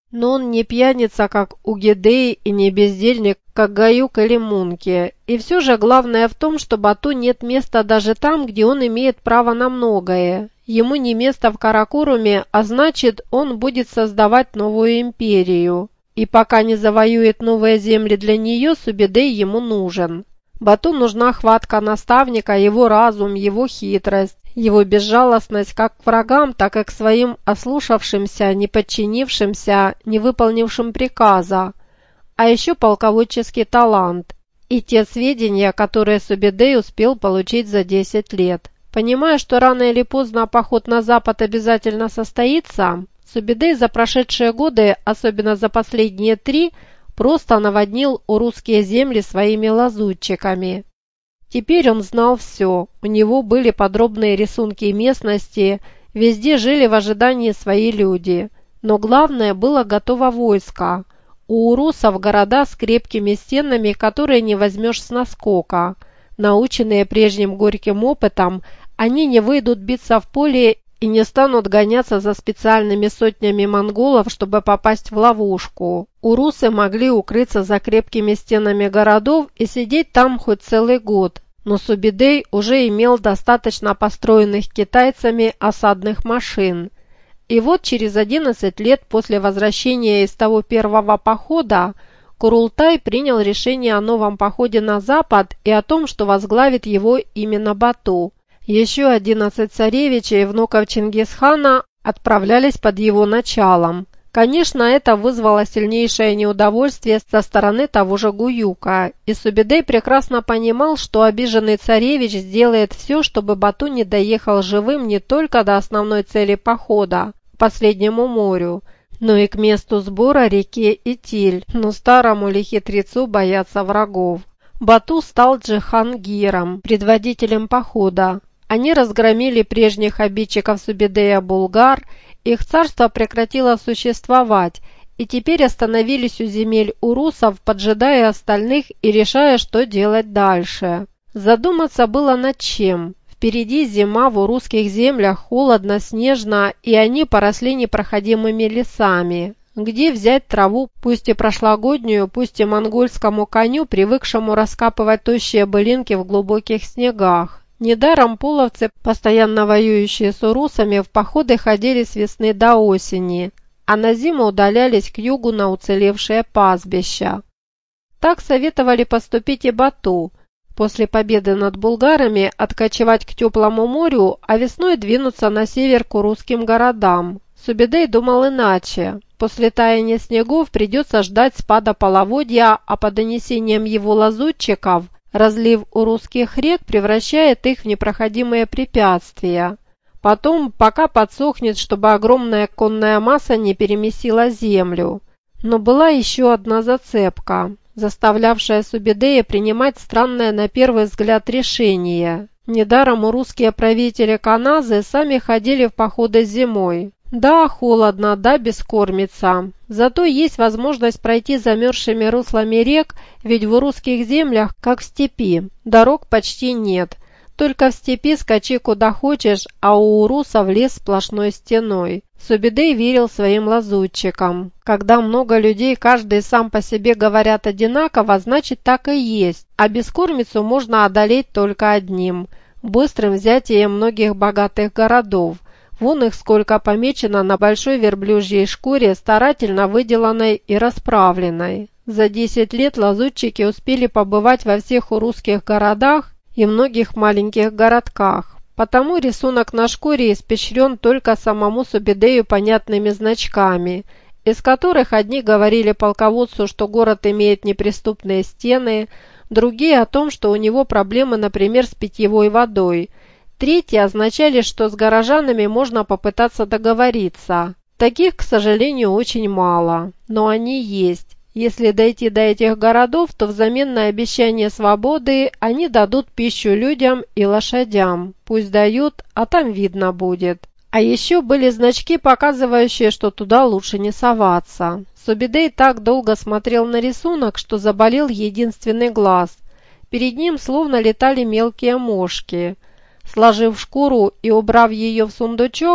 Но он не пьяница, как Угидей, и не бездельник, как Гаюк или Мунки. И все же главное в том, что Бату нет места даже там, где он имеет право на многое. Ему не место в Каракоруме, а значит, он будет создавать новую империю. И пока не завоюет новые земли для нее, Субидей ему нужен. Бату нужна хватка наставника, его разум, его хитрость, его безжалостность как к врагам, так и к своим ослушавшимся, не подчинившимся, не выполнившим приказа, а еще полководческий талант и те сведения, которые Субидей успел получить за 10 лет. Понимая, что рано или поздно поход на запад обязательно состоится, Субидей за прошедшие годы, особенно за последние 3, просто наводнил русские земли своими лазутчиками. Теперь он знал все, у него были подробные рисунки местности, везде жили в ожидании свои люди. Но главное, было готово войско. У урусов города с крепкими стенами, которые не возьмешь с наскока. Наученные прежним горьким опытом, они не выйдут биться в поле и не станут гоняться за специальными сотнями монголов, чтобы попасть в ловушку. Урусы могли укрыться за крепкими стенами городов и сидеть там хоть целый год, но Субидей уже имел достаточно построенных китайцами осадных машин. И вот через 11 лет после возвращения из того первого похода Курултай принял решение о новом походе на запад и о том, что возглавит его именно Бату. Еще 11 царевичей и внуков Чингисхана отправлялись под его началом. Конечно, это вызвало сильнейшее неудовольствие со стороны того же Гуюка, и Субидей прекрасно понимал, что обиженный царевич сделает все, чтобы Бату не доехал живым не только до основной цели похода, к последнему морю, но и к месту сбора реке Итиль, но старому ли хитрецу бояться врагов. Бату стал Джихангиром, предводителем похода. Они разгромили прежних обидчиков Субидея булгар, их царство прекратило существовать, и теперь остановились у земель урусов, поджидая остальных и решая, что делать дальше. Задуматься было над чем. Впереди зима, в урусских землях холодно, снежно, и они поросли непроходимыми лесами. Где взять траву, пусть и прошлогоднюю, пусть и монгольскому коню, привыкшему раскапывать тощие былинки в глубоких снегах? Недаром половцы, постоянно воюющие с урусами, в походы ходили с весны до осени, а на зиму удалялись к югу на уцелевшие пастбища. Так советовали поступить и Бату. После победы над булгарами откочевать к теплому морю, а весной двинуться на север к урусским городам. Субидей думал иначе. После таяния снегов придется ждать спада половодья, а по донесениям его лазутчиков, разлив урусских рек превращает их в непроходимые препятствия. Потом, пока подсохнет, чтобы огромная конная масса не перемесила землю. Но была еще одна зацепка, заставлявшая Субидея принимать странное на первый взгляд решение. Недаром урусские правители Каназы сами ходили в походы зимой. Да, холодно, да, бескормица. Зато есть возможность пройти замерзшими руслами рек, ведь в урусских землях, как в степи, дорог почти нет. Только в степи скачи куда хочешь, а у урусов лес сплошной стеной. Субидей верил своим лазутчикам. Когда много людей, каждый сам по себе говорят одинаково, значит так и есть. А бескормицу можно одолеть только одним – быстрым взятием многих богатых городов. Вон их сколько помечено на большой верблюжьей шкуре, старательно выделанной и расправленной. За 10 лет лазутчики успели побывать во всех урусских городах и многих маленьких городках. Потому рисунок на шкуре испещрен только самому Субидею понятными значками, из которых одни говорили полководцу, что город имеет неприступные стены, другие о том, что у него проблемы, например, с питьевой водой. Третьи означали, что с горожанами можно попытаться договориться. Таких, к сожалению, очень мало, но они есть. Если дойти до этих городов, то взамен на обещание свободы они дадут пищу людям и лошадям. Пусть дают, а там видно будет. А еще были значки, показывающие, что туда лучше не соваться. Субидей так долго смотрел на рисунок, что заболел единственный глаз. Перед ним словно летали мелкие мошки. Сложив шкуру и убрав ее в сундучок,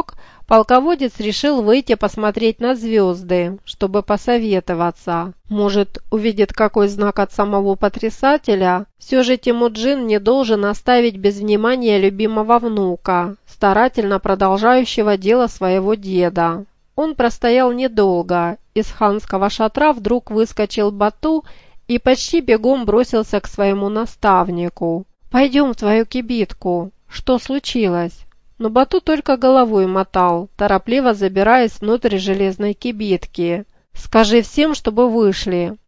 Полководец решил выйти посмотреть на звезды, чтобы посоветоваться. Может, увидит какой знак от самого потрясателя? Все же Темуджин не должен оставить без внимания любимого внука, старательно продолжающего дело своего деда. Он простоял недолго. Из ханского шатра вдруг выскочил Бату и почти бегом бросился к своему наставнику. «Пойдем в твою кибитку. Что случилось?» Но Бату только головой мотал, торопливо забираясь внутрь железной кибитки. «Скажи всем, чтобы вышли.